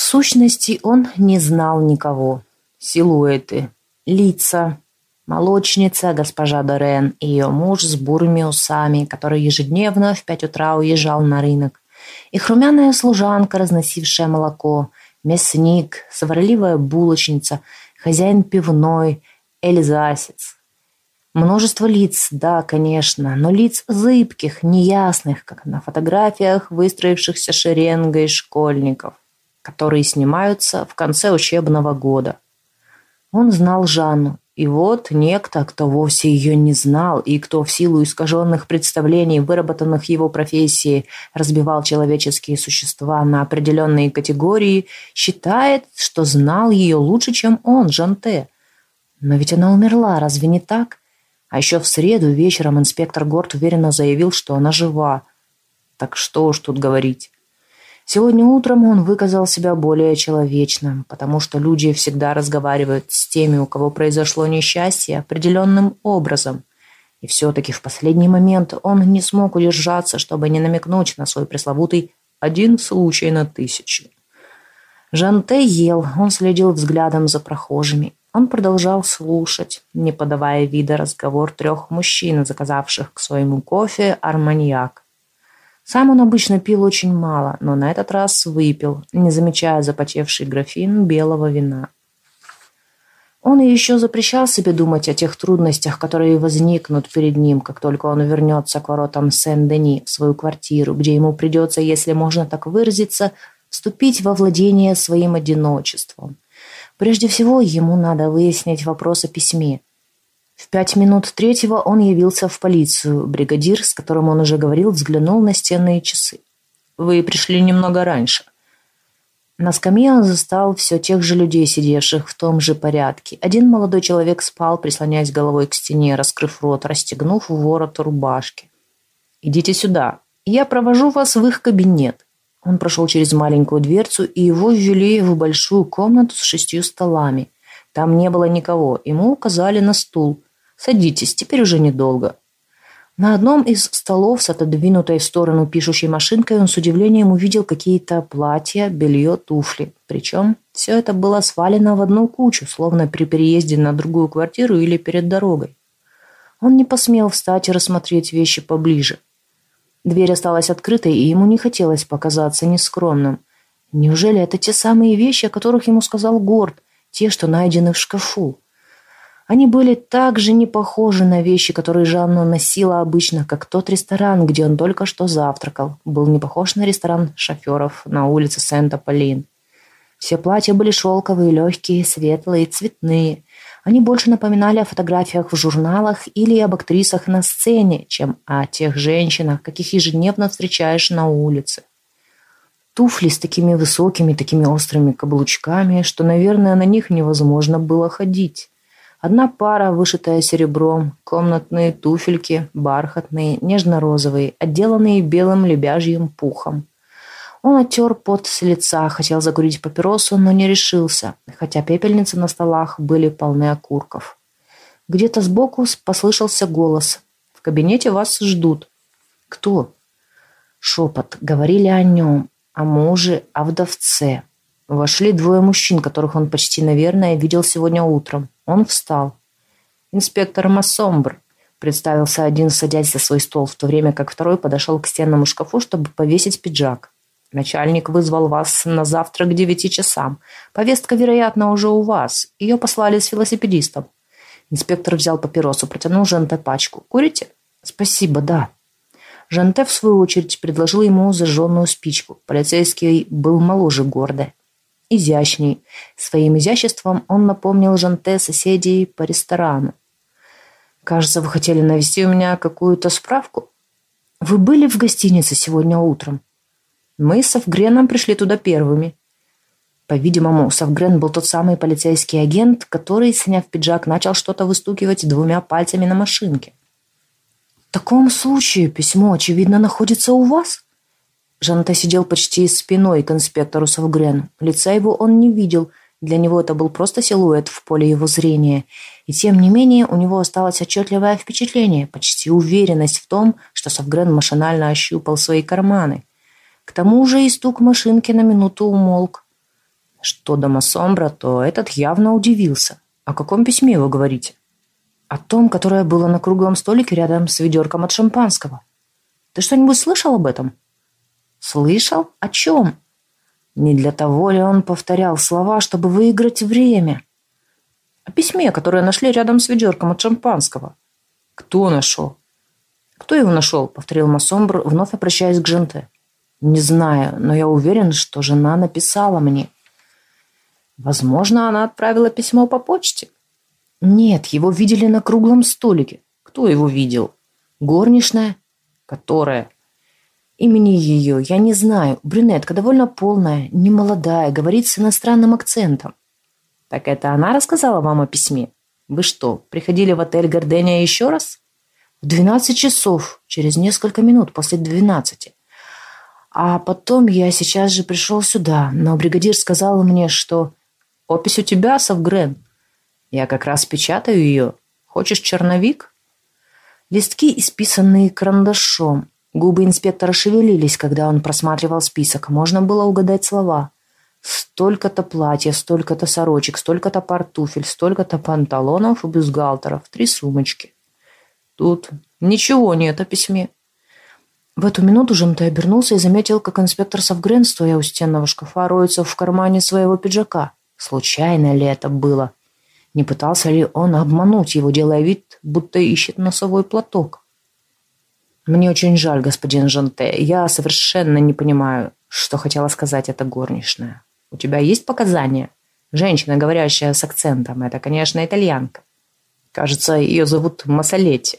сущности, он не знал никого. Силуэты, лица, молочница госпожа Дорен и ее муж с бурыми усами, который ежедневно в 5 утра уезжал на рынок, их румяная служанка, разносившая молоко, мясник, сварливая булочница, хозяин пивной, эльзасец. Множество лиц, да, конечно, но лиц зыбких, неясных, как на фотографиях, выстроившихся шеренгой школьников, которые снимаются в конце учебного года. Он знал Жанну, и вот некто, кто вовсе ее не знал, и кто в силу искаженных представлений, выработанных его профессией, разбивал человеческие существа на определенные категории, считает, что знал ее лучше, чем он, Жанте. Но ведь она умерла, разве не так? А еще в среду вечером инспектор Горд уверенно заявил, что она жива. Так что уж тут говорить. Сегодня утром он выказал себя более человечным, потому что люди всегда разговаривают с теми, у кого произошло несчастье, определенным образом. И все-таки в последний момент он не смог удержаться, чтобы не намекнуть на свой пресловутый «один случай на 1000». Жанте ел, он следил взглядом за прохожими. Он продолжал слушать, не подавая вида, разговор 3 мужчин, заказавших к своему кофе арманьяк. Сам он обычно пил очень мало, но на этот раз выпил, не замечая запотевший графин белого вина. Он еще запрещал себе думать о тех трудностях, которые возникнут перед ним, как только он вернется к воротам Сен-Дени в свою квартиру, где ему придется, если можно так выразиться, вступить во владение своим одиночеством. Прежде всего, ему надо выяснить вопрос о письме. В 5:03 он явился в полицию. Бригадир, с которым он уже говорил, взглянул на стенные часы. «Вы пришли немного раньше». На скамье он застал все тех же людей, сидевших в том же порядке. Один молодой человек спал, прислоняясь головой к стене, раскрыв рот, расстегнув ворот рубашки. «Идите сюда. Я провожу вас в их кабинет». Он прошел через маленькую дверцу, и его ввели в большую комнату с 6 столами. Там не было никого. Ему указали на стул. «Садитесь, теперь уже недолго». На одном из столов с отодвинутой в сторону пишущей машинкой он с удивлением увидел какие-то платья, белье, туфли. Причем все это было свалено в одну кучу, словно при переезде на другую квартиру или перед дорогой. Он не посмел встать и рассмотреть вещи поближе. Дверь осталась открытой, и ему не хотелось показаться нескромным. Неужели это те самые вещи, о которых ему сказал Горд, те, что найдены в шкафу? Они были так же не похожи на вещи, которые Жанна носила обычно, как тот ресторан, где он только что завтракал. Был не похож на ресторан шоферов на улице Сент-Аполлин. Все платья были шелковые, легкие, светлые, цветные. Они больше напоминали о фотографиях в журналах или об актрисах на сцене, чем о тех женщинах, каких ежедневно встречаешь на улице. Туфли с такими высокими, такими острыми каблучками, что, наверное, на них невозможно было ходить. Одна пара, вышитая серебром, комнатные туфельки, бархатные, нежно-розовые, отделанные белым лебяжьим пухом. Он оттер пот с лица, хотел закурить папиросу, но не решился, хотя пепельницы на столах были полны окурков. Где-то сбоку послышался голос. «В кабинете вас ждут». «Кто?» Шепот. Говорили о нем, о муже, о вдовце. Вошли 2 мужчин, которых он почти, наверное, видел сегодня утром. Он встал. «Инспектор Массомбр», — представился один, садясь за свой стол, в то время как второй подошел к стенному шкафу, чтобы повесить пиджак. «Начальник вызвал вас на завтра к 9 часам. Повестка, вероятно, уже у вас. Ее послали с велосипедистом». Инспектор взял папиросу, протянул Жанте пачку. «Курите?» «Спасибо, да». Жанте, в свою очередь, предложил ему зажженную спичку. Полицейский был моложе Горда. Изящней. Своим изяществом он напомнил Жанте соседей по ресторану. «Кажется, вы хотели навести у меня какую-то справку?» «Вы были в гостинице сегодня утром?» «Мы с Совгреном пришли туда первыми». По-видимому, Совгрен был тот самый полицейский агент, который, сняв пиджак, начал что-то выстукивать 2 пальцами на машинке. «В таком случае письмо, очевидно, находится у вас?» Жанте сидел почти спиной к инспектору Совгрену. Лица его он не видел. Для него это был просто силуэт в поле его зрения. И тем не менее у него осталось отчетливое впечатление, почти уверенность в том, что Совгрен машинально ощупал свои карманы. К тому же и стук машинки на минуту умолк. Что до Массомбра, то этот явно удивился. О каком письме вы говорите? О том, которое было на круглом столике рядом с ведерком от шампанского. Ты что-нибудь слышал об этом? Слышал? О чем? Не для того ли он повторял слова, чтобы выиграть время? О письме, которое нашли рядом с ведерком от шампанского. Кто нашел? Кто его нашел? Повторил Массомбр, вновь обращаясь к Жанте. Не знаю, но я уверен, что жена написала мне. Возможно, она отправила письмо по почте. Нет, его видели на круглом столике. Кто его видел? Горничная? Которая? Имени ее я не знаю. Брюнетка довольно полная, немолодая, говорит с иностранным акцентом. Так это она рассказала вам о письме? Вы что, приходили в отель Гардения еще раз? В 12 часов, через несколько минут после 12. А потом я сейчас же пришел сюда, но бригадир сказал мне, что... Опись у тебя, Совгрен? Я как раз печатаю ее. Хочешь черновик? Листки, исписанные карандашом. Губы инспектора шевелились, когда он просматривал список. Можно было угадать слова. Столько-то платьев, столько-то сорочек, столько-то портуфель, столько-то панталонов и бюстгальтеров, 3 сумочки. Тут ничего нет о письме. В эту минуту Жанте обернулся и заметил, как инспектор Совгрен, стоя у стенного шкафа, роется в кармане своего пиджака. Случайно ли это было? Не пытался ли он обмануть его, делая вид, будто ищет носовой платок? Мне очень жаль, господин Жанте. Я совершенно не понимаю, что хотела сказать эта горничная. У тебя есть показания? Женщина, говорящая с акцентом, это, конечно, итальянка. Кажется, ее зовут Массолетти.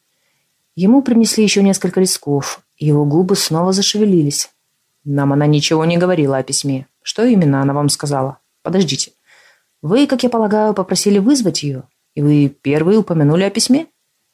Ему принесли еще несколько листков. Его губы снова зашевелились. Нам она ничего не говорила о письме. Что именно она вам сказала? Подождите. Вы, как я полагаю, попросили вызвать ее? И вы первые упомянули о письме?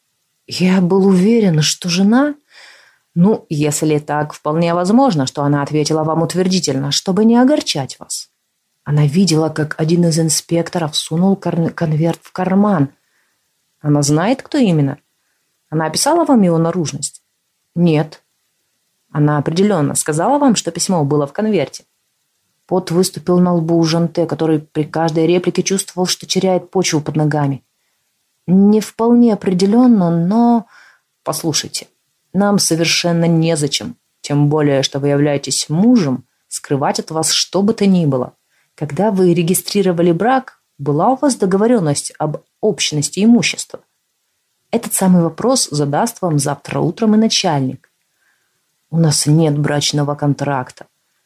Я был уверен, что жена... Ну, если так, вполне возможно, что она ответила вам утвердительно, чтобы не огорчать вас. Она видела, как один из инспекторов сунул конверт в карман. Она знает, кто именно? Она описала вам его наружность? Нет. Она определенно сказала вам, что письмо было в конверте? Пот выступил на лбу у Жанте, который при каждой реплике чувствовал, что теряет почву под ногами. Не вполне определенно, но... Послушайте, нам совершенно незачем, тем более, что вы являетесь мужем, скрывать от вас что бы то ни было. Когда вы регистрировали брак, была у вас договоренность об общности имущества? Этот самый вопрос задаст вам завтра утром и начальник. У нас нет брачного контракта.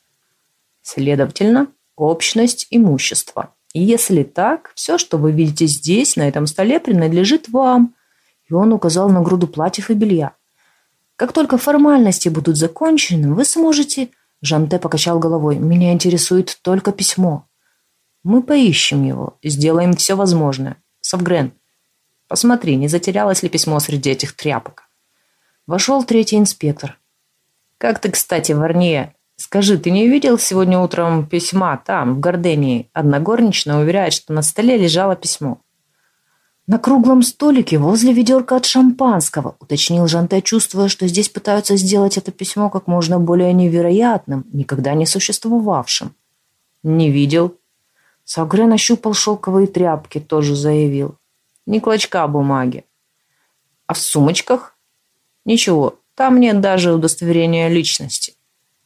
Следовательно, общность имущества. И если так, все, что вы видите здесь, на этом столе, принадлежит вам. И он указал на груду платьев и белья. Как только формальности будут закончены, вы сможете... Жанте покачал головой. Меня интересует только письмо. Мы поищем его, сделаем все возможное. Совгрен, посмотри, не затерялось ли письмо среди этих тряпок. Вошел третий инспектор. Как ты, кстати, Варнье? Скажи, ты не видел сегодня утром письма там, в Гардении? Одна горничная уверяет, что на столе лежало письмо. На круглом столике возле ведерка от шампанского, уточнил Жанте, чувствуя, что здесь пытаются сделать это письмо как можно более невероятным, никогда не существовавшим. Не видел. Совгрен ощупал шелковые тряпки, тоже заявил. Ни клочка бумаги. А в сумочках? Ничего, там нет даже удостоверения личности.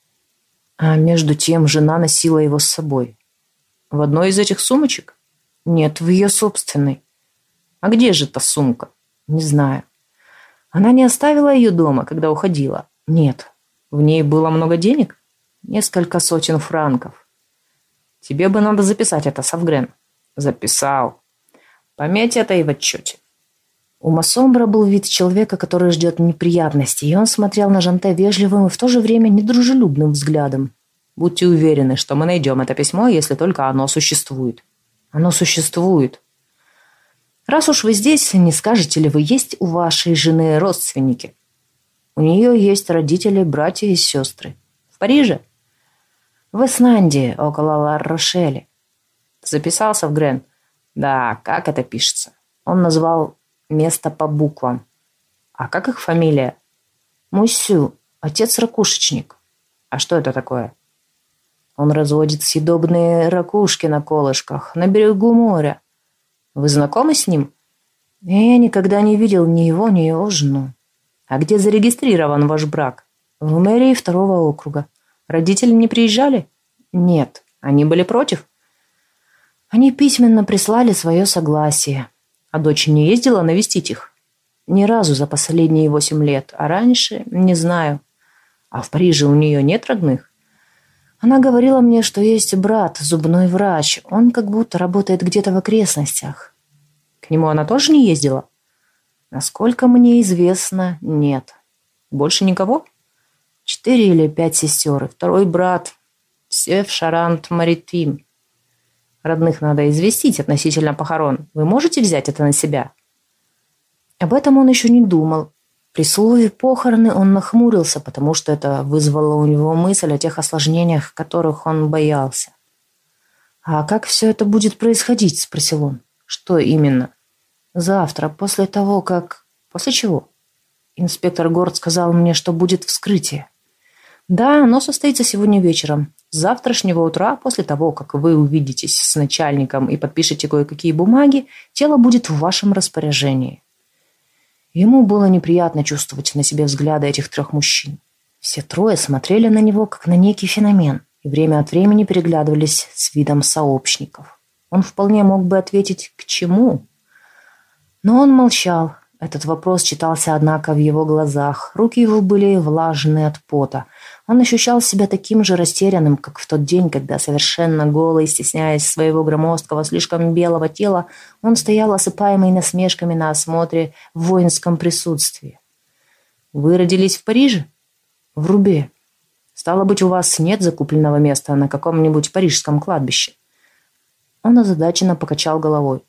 А между тем жена носила его с собой. В одной из этих сумочек? Нет, в ее собственной. А где же та сумка? Не знаю. Она не оставила ее дома, когда уходила? Нет. В ней было много денег? Несколько сотен франков. Тебе бы надо записать это, Совгрен. Записал. Пометь это и в отчете. У Массомбра был вид человека, который ждет неприятностей, и он смотрел на Жанте вежливым и в то же время недружелюбным взглядом. Будьте уверены, что мы найдем это письмо, если только оно существует. Оно существует. Раз уж вы здесь, не скажете ли вы, есть у вашей жены родственники? У нее есть родители, братья и сестры. В Париже? В Эснанде, около Ла-Рошеля. Записался в Грен? Да, как это пишется? Он назвал место по буквам. А как их фамилия? Мусю, отец ракушечник. А что это такое? Он разводит съедобные ракушки на колышках на берегу моря. Вы знакомы с ним? Я никогда не видел ни его жену. А где зарегистрирован ваш брак? В мэрии 2-го округа. Родители не приезжали? Нет. Они были против? Они письменно прислали свое согласие. А дочь не ездила навестить их? Ни разу за последние 8 лет. А раньше не знаю. А в Париже у нее нет родных? Она говорила мне, что есть брат, зубной врач. Он как будто работает где-то в окрестностях. К нему она тоже не ездила? Насколько мне известно, нет. Больше никого? 4 или 5 сестер и 2-й брат. Все в Шарант-Маритим. Родных надо известить относительно похорон. Вы можете взять это на себя? Об этом он еще не думал. При слове «похороны» он нахмурился, потому что это вызвало у него мысль о тех осложнениях, которых он боялся. «А как все это будет происходить?» – спросил он. «Что именно?» «Завтра, после того, как...» «После чего?» Инспектор Горд сказал мне, что будет вскрытие. «Да, оно состоится сегодня вечером. С завтрашнего утра, после того, как вы увидитесь с начальником и подпишете кое-какие бумаги, тело будет в вашем распоряжении». Ему было неприятно чувствовать на себе взгляды этих 3 мужчин. Все 3 смотрели на него, как на некий феномен, и время от времени переглядывались с видом сообщников. Он вполне мог бы ответить «к чему?». Но он молчал. Этот вопрос читался, однако, в его глазах. Руки его были влажные от пота. Он ощущал себя таким же растерянным, как в тот день, когда, совершенно голый, стесняясь своего громоздкого, слишком белого тела, он стоял осыпаемый насмешками на осмотре в воинском присутствии. «Вы родились в Париже?» «В Рубе. Стало быть, у вас нет закупленного места на каком-нибудь парижском кладбище?» Он озадаченно покачал головой.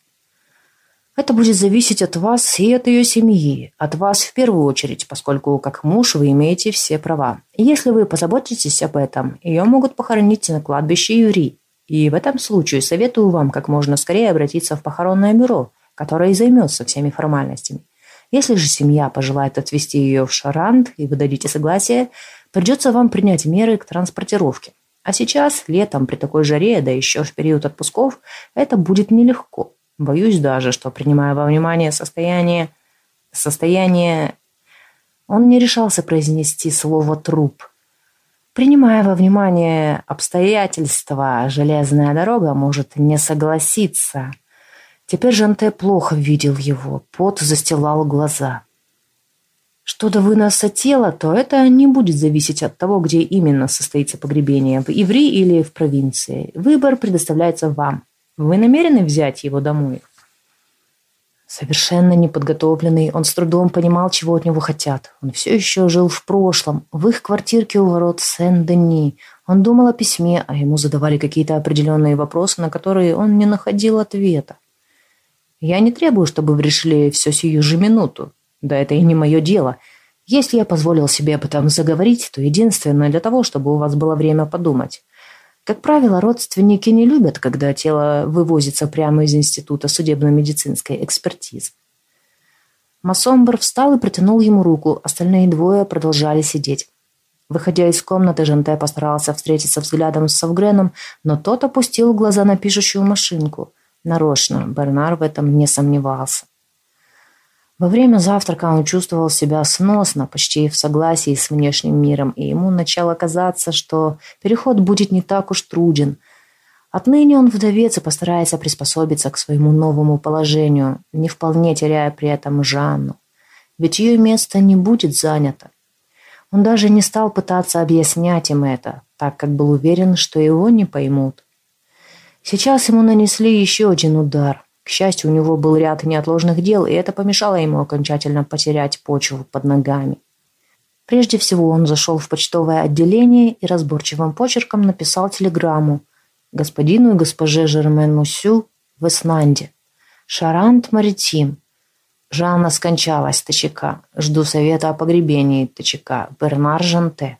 «Это будет зависеть от вас и от ее семьи, от вас в первую очередь, поскольку как муж вы имеете все права. И если вы позаботитесь об этом, ее могут похоронить на кладбище Юри. И в этом случае советую вам как можно скорее обратиться в похоронное бюро, которое и займется всеми формальностями. Если же семья пожелает отвезти ее в Шарант, и вы дадите согласие, придется вам принять меры к транспортировке. А сейчас, летом, при такой жаре, да еще в период отпусков, это будет нелегко. Боюсь даже, что, принимая во внимание состояние... Он не решался произнести слово «труп». Принимая во внимание обстоятельства, железная дорога может не согласиться. Теперь Жанте плохо видел его, пот застилал глаза. Что до выноса тела, то это не будет зависеть от того, где именно состоится погребение, в Иври или в провинции. Выбор предоставляется вам. Вы намерены взять его домой? Совершенно неподготовленный, он с трудом понимал, чего от него хотят. Он все еще жил в прошлом, в их квартирке у ворот Сен-Дени. Он думал о письме, а ему задавали какие-то определенные вопросы, на которые он не находил ответа. «Я не требую, чтобы вы решили все сию же минуту. Да это и не мое дело. Если я позволил себе об этом заговорить, то единственное для того, чтобы у вас было время подумать. Как правило, родственники не любят, когда тело вывозится прямо из института судебно-медицинской экспертизы». Массомбр встал и протянул ему руку, остальные 2 продолжали сидеть. Выходя из комнаты, Жанте постарался встретиться взглядом с Савгреном, но тот опустил глаза на пишущую машинку. Нарочно, Бернар в этом не сомневался. Во время завтрака он чувствовал себя сносно, почти в согласии с внешним миром, и ему начало казаться, что переход будет не так уж труден. Отныне он вдовец и постарается приспособиться к своему новому положению, не вполне теряя при этом Жанну. Ведь ее место не будет занято. Он даже не стал пытаться объяснять им это, так как был уверен, что его не поймут. Сейчас ему нанесли еще один удар. К счастью, у него был ряд неотложных дел, и это помешало ему окончательно потерять почву под ногами. Прежде всего он зашел в почтовое отделение и разборчивым почерком написал телеграмму господину и госпоже Жермен-Муссю в Эснанде. Шарант-Маритим. Жанна скончалась, ТЧК. Жду совета о погребении, ТЧК. Бернар Жанте.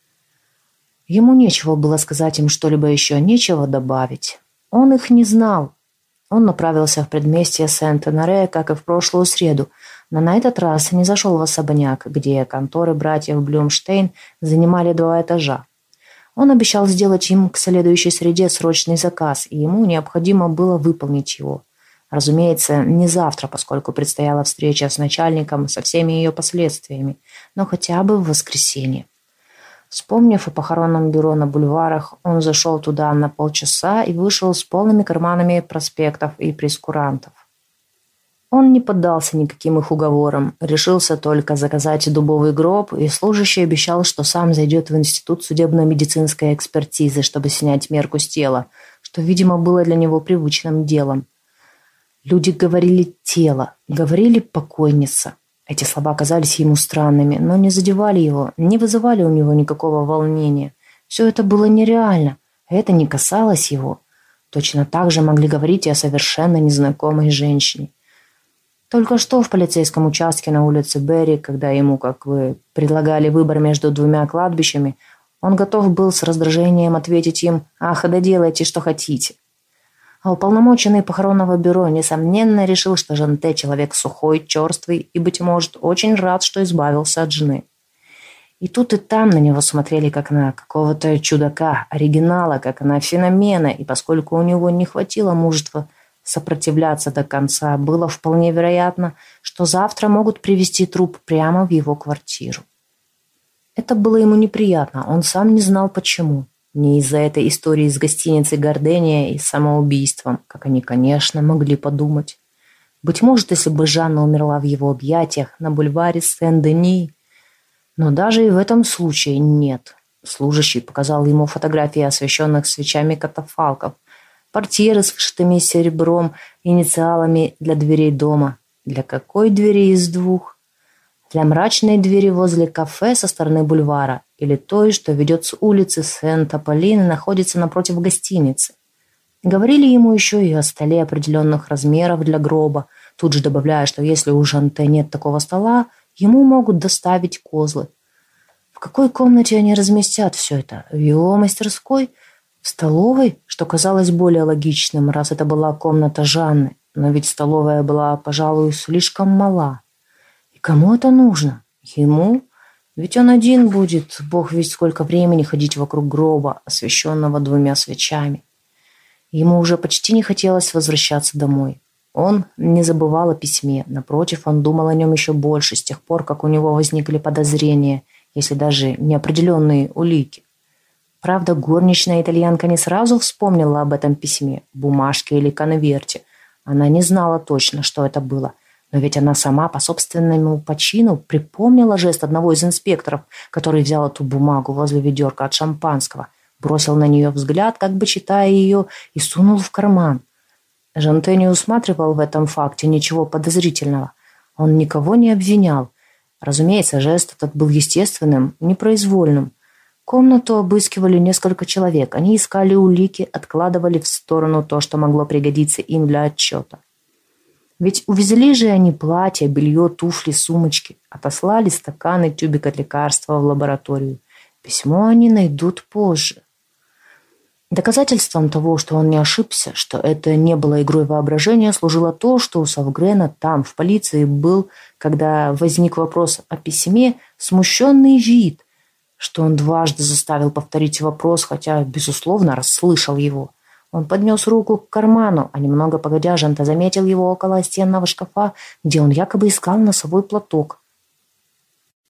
Ему нечего было сказать им что-либо еще, нечего добавить. Он их не знал. Он направился в предместье Сент-Энаре, как и в прошлую среду, но на этот раз не зашел в особняк, где конторы братьев Блюмштейн занимали 2 этажа. Он обещал сделать им к следующей среде срочный заказ, и ему необходимо было выполнить его. Разумеется, не завтра, поскольку предстояла встреча с начальником со всеми ее последствиями, но хотя бы в воскресенье. Вспомнив о похоронном бюро на бульварах, он зашел туда на полчаса и вышел с полными карманами проспектов и прескурантов. Он не поддался никаким их уговорам, решился только заказать дубовый гроб, и служащий обещал, что сам зайдет в институт судебно-медицинской экспертизы, чтобы снять мерку с тела, что, видимо, было для него привычным делом. Люди говорили «тело», говорили «покойница». Эти слова казались ему странными, но не задевали его, не вызывали у него никакого волнения. Все это было нереально, это не касалось его. Точно так же могли говорить и о совершенно незнакомой женщине. Только что в полицейском участке на улице Берри, когда ему, как вы, предлагали выбор между двумя кладбищами, он готов был с раздражением ответить им «Ах, да делайте, что хотите». А уполномоченный похоронного бюро, несомненно, решил, что Жанте человек сухой, черствый и, быть может, очень рад, что избавился от жены. И тут и там на него смотрели как на какого-то чудака, оригинала, как на феномена, и поскольку у него не хватило мужества сопротивляться до конца, было вполне вероятно, что завтра могут привезти труп прямо в его квартиру. Это было ему неприятно, он сам не знал почему. Не из-за этой истории с гостиницей «Гордения» и самоубийством, как они, конечно, могли подумать. Быть может, если бы Жанна умерла в его объятиях на бульваре Сен-Дени. Но даже и в этом случае нет. Служащий показал ему фотографии освещенных свечами катафалков, портьеры с вышитыми серебром инициалами для дверей дома. Для какой двери из двух? Для мрачной двери возле кафе со стороны бульвара или той, что ведет с улицы Сент-Аполлин и находится напротив гостиницы. Говорили ему еще и о столе определенных размеров для гроба, тут же добавляя, что если у Жанте нет такого стола, ему могут доставить козлы. В какой комнате они разместят все это? В его мастерской? В столовой? Что казалось более логичным, раз это была комната Жанны. Но ведь столовая была, пожалуй, слишком мала. И кому это нужно? Ему? Ведь он один будет, бог весть сколько времени, ходить вокруг гроба, освещенного двумя свечами. Ему уже почти не хотелось возвращаться домой. Он не забывал о письме. Напротив, он думал о нем еще больше с тех пор, как у него возникли подозрения, если даже неопределенные улики. Правда, горничная итальянка не сразу вспомнила об этом письме, бумажке или конверте. Она не знала точно, что это было. Но ведь она сама по собственному почину припомнила жест одного из инспекторов, который взял эту бумагу возле ведерка от шампанского, бросил на нее взгляд, как бы читая ее, и сунул в карман. Жанте не усматривал в этом факте ничего подозрительного. Он никого не обвинял. Разумеется, жест этот был естественным, непроизвольным. Комнату обыскивали несколько человек. Они искали улики, откладывали в сторону то, что могло пригодиться им для отчета. Ведь увезли же они платья, белье, туфли, сумочки, отослали стаканы, тюбик от лекарства в лабораторию. Письмо они найдут позже. Доказательством того, что он не ошибся, что это не было игрой воображения, служило то, что у Савгрена там, в полиции, был, когда возник вопрос о письме, смущенный вид, что он дважды заставил повторить вопрос, хотя, безусловно, расслышал его. Он поднес руку к карману, а немного погодя Жанте заметил его около стенного шкафа, где он якобы искал носовой платок.